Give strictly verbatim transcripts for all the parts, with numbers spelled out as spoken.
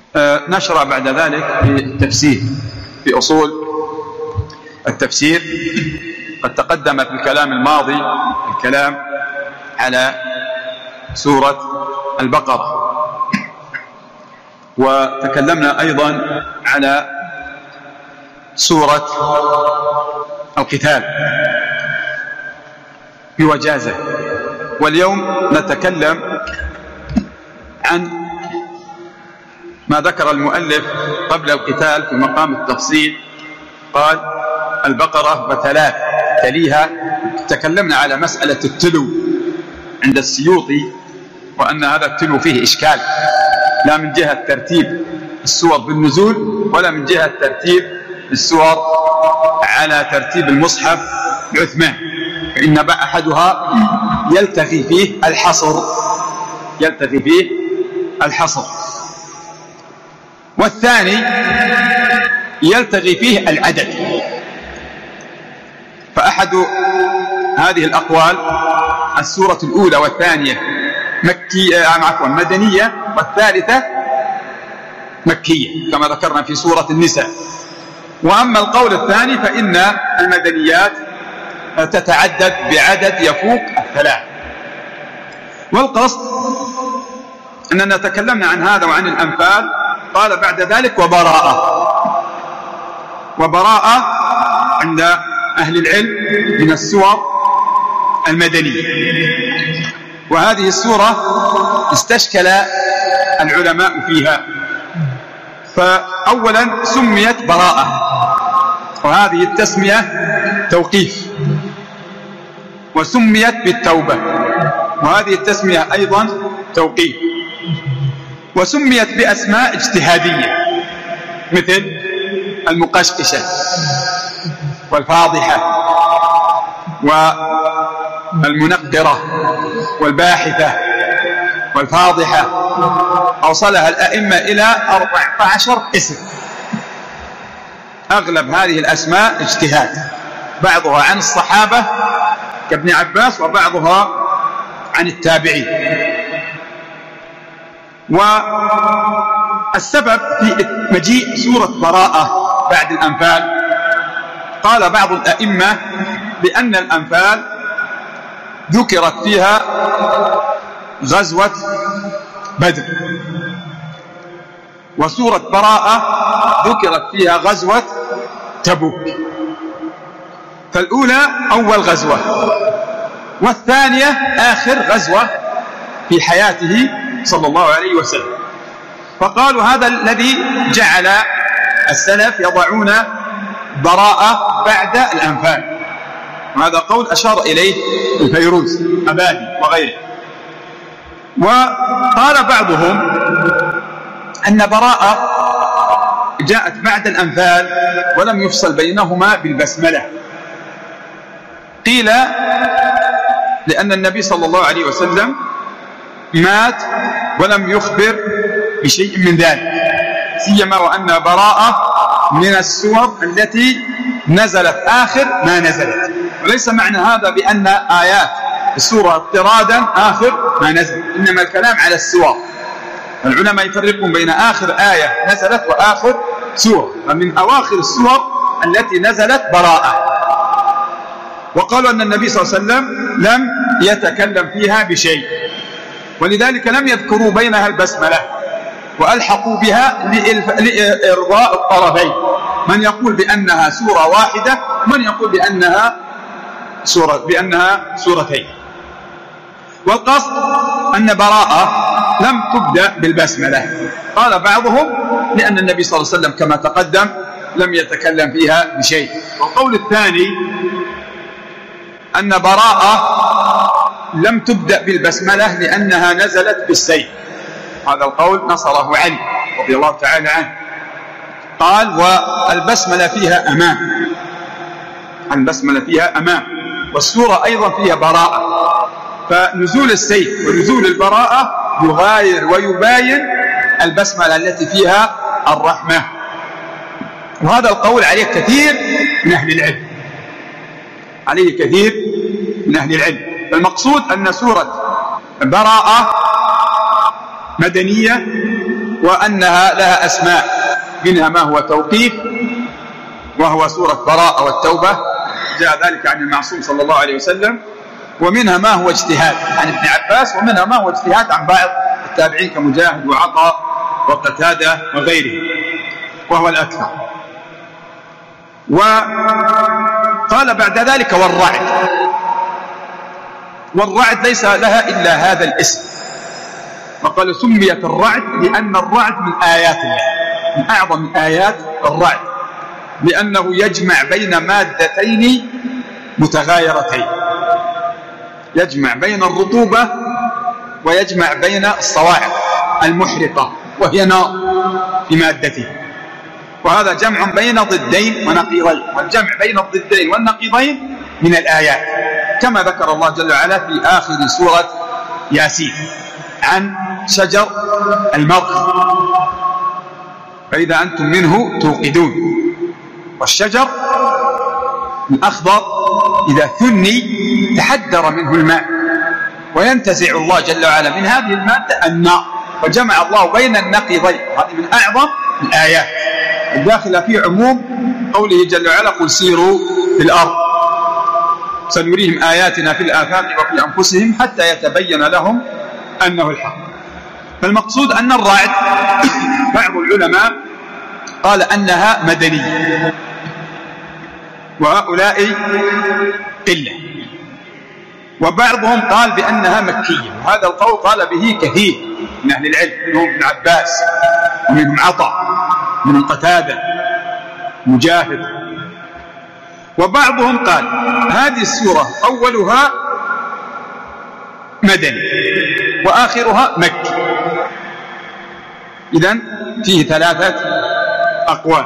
آه نشرع بعد ذلك في التفسير، في أصول التفسير. قد تقدم في الكلام الماضي الكلام على سورة البقرة، وتكلمنا أيضا على سورة القتال بوجازة. واليوم نتكلم عن ما ذكر المؤلف قبل القتال في مقام التفصيل. قال البقرة وثلاث تليها. تكلمنا على مسألة التلو عند السيوطي، وأن هذا التلو فيه إشكال، لا من جهة ترتيب السور بالنزول ولا من جهة ترتيب السور على ترتيب المصحف بعثمان، فإن أحدها يلتقي فيه الحصر يلتقي فيه الحصر والثاني يلتقي فيه العدد. فأحد هذه الأقوال السورة الأولى والثانية مكية عفوا مدنية، والثالثة مكية كما ذكرنا في سورة النساء. وأما القول الثاني فإن المدنيات تتعدد بعدد يفوق الثلاث. والقصد أننا تكلمنا عن هذا وعن الأنفال. قال بعد ذلك وبراءة. وبراءة عند أهل العلم من السور المدنية، وهذه السورة استشكل العلماء فيها. فأولا سميت براءة، وهذه التسمية توقيف، وسميت بالتوبة، وهذه التسمية أيضا توقيف، وسميت بأسماء اجتهادية مثل المقشقشة والفاضحة والمنقرة والباحثة والفاضحة. أوصلها الأئمة إلى أربعة عشر اسم. أغلب هذه الأسماء اجتهاد، بعضها عن الصحابة كابن عباس وبعضها عن التابعين. والسبب في مجيء سورة براءة بعد الأنفال، قال بعض الأئمة بأن الأنفال ذكرت فيها غزوة بدر، وسورة براءة ذكرت فيها غزوة تبوك. فالأولى أول غزوة، والثانية آخر غزوة في حياته صلى الله عليه وسلم. فقالوا هذا الذي جعل السلف يضعون براءة بعد الأنفال، وهذا قول أشار إليه الفيروز أبادي وغيره. وقال بعضهم أن براءة جاءت بعد الأنفال ولم يفصل بينهما بالبسملة. قيل لأن النبي صلى الله عليه وسلم مات ولم يخبر بشيء من ذلك، سيما وأن براءة من السور التي نزلت آخر ما نزلت. وليس معنى هذا بأن آيات السورة اضطرادا آخر ما نزل، إنما الكلام على السور. العلماء يفرقون بين آخر آية نزلت وآخر سورة، فمن أواخر السور التي نزلت براءة. وقالوا أن النبي صلى الله عليه وسلم لم يتكلم فيها بشيء، ولذلك لم يذكروا بينها البسملة، وألحقوا بها لإرضاء الطرفين، من يقول بأنها سورة واحدة ومن يقول بأنها سورة بأنها سورتين. والقصد أن براءة لم تبدأ بالبسملة. قال بعضهم لأن النبي صلى الله عليه وسلم كما تقدم لم يتكلم فيها بشيء. والقول الثاني أن براءة لم تبدأ بالبسملة لأنها نزلت بالسيف. هذا القول نصره علي رضي الله تعالى عنه. قال والبسملة فيها أمام، البسملة فيها أمام، والسورة أيضا فيها براءة. فنزول السيف ونزول البراءة يغاير ويباين البسملة التي فيها الرحمة. وهذا القول عليه كثير من أهل العلم، عليه كثير من أهل العلم. فالمقصود أن سورة براءة مدنية وأنها لها أسماء، منها ما هو توقيف وهو سورة براءة والتوبة، جاء ذلك عن المعصوم صلى الله عليه وسلم، ومنها ما هو اجتهاد عن ابن عباس، ومنها ما هو اجتهاد عن بعض التابعين كمجاهد وعطاء وقتادة وغيره، وهو الأكثر. وقال بعد ذلك والرعد، والرعد ليس لها إلا هذا الاسم، وقال سميت الرعد لأن الرعد من آيات الله، من أعظم آيات الرعد، لأنه يجمع بين مادتين متغايرتين، يجمع بين الرطوبة ويجمع بين الصواعق المحرقة وهي نار في مادته، وهذا جمع بين ضدين ونقيضين، والجمع بين الضدين والنقيضين من الآيات، كما ذكر الله جل وعلا في آخر سورة ياسين عن شجر المرخ، فإذا أنتم منه توقدون. والشجر الأخضر إذا ثني تحدر منه الماء، وينتزع الله جل وعلا من هذه المادة النار، وجمع الله بين النقيضين، هذه من أعظم الآيات الداخلة في عموم قوله جل وعلا قل سيروا في الأرض سنريهم آياتنا في الآفاق وفي أنفسهم حتى يتبين لهم أنه الحق. فالمقصود أن الرعد بعض العلماء قال أنها مدنية، وهؤلاء قلة، وبعضهم قال بأنها مكية، وهذا القول قال به كثير من أهل العلم، منهم ابن عباس ومنهم عطاء من قتادة مجاهد. وبعضهم قال هذه السورة أولها مدني وآخرها مكي، إذن فيه ثلاثة أقوال.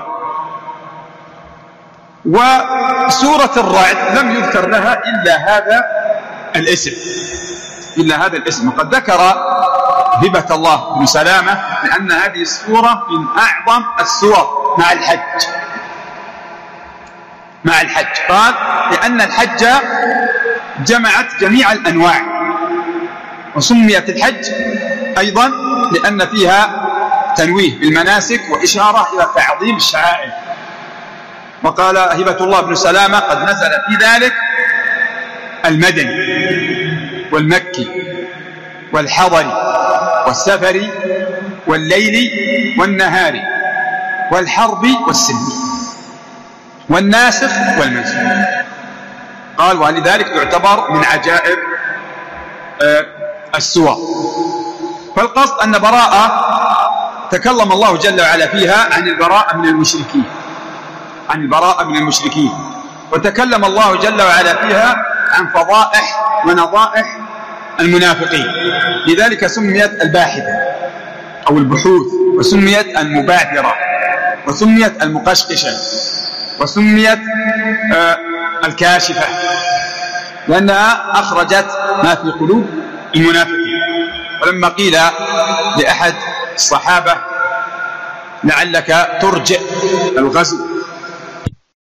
وسورة الرعد لم يذكر لها إلا هذا الاسم، إلا هذا الاسم، وقد ذكر هبة الله بن سلامة لأن هذه السورة من أعظم السور مع الحج، مع الحج قال لأن الحج جمعت جميع الأنواع، وسميت الحج أيضا لأن فيها تنويه بالمناسك وإشارة إلى تعظيم الشعائر. وقال هبة الله بن سلامة قد نزل في ذلك المدني والمكي والحضري والسفري والليل والنهار والحرب والسلم والناسخ والمنسوخ، قال ولذلك يعتبر من عجائب السور. فالقصد أن براءة تكلم الله جل وعلا فيها عن البراءة من المشركين، عن البراءة من المشركين، وتكلم الله جل وعلا فيها عن فضائح ونضائح المنافقين، لذلك سميت الباحثة أو البحوث، وسميت المبادرة، وسميت المقشقشة، وسميت آه الكاشفة، لأنها أخرجت ما في قلوب المنافقين. ولما قيل لأحد الصحابة لعلك ترجع الغزو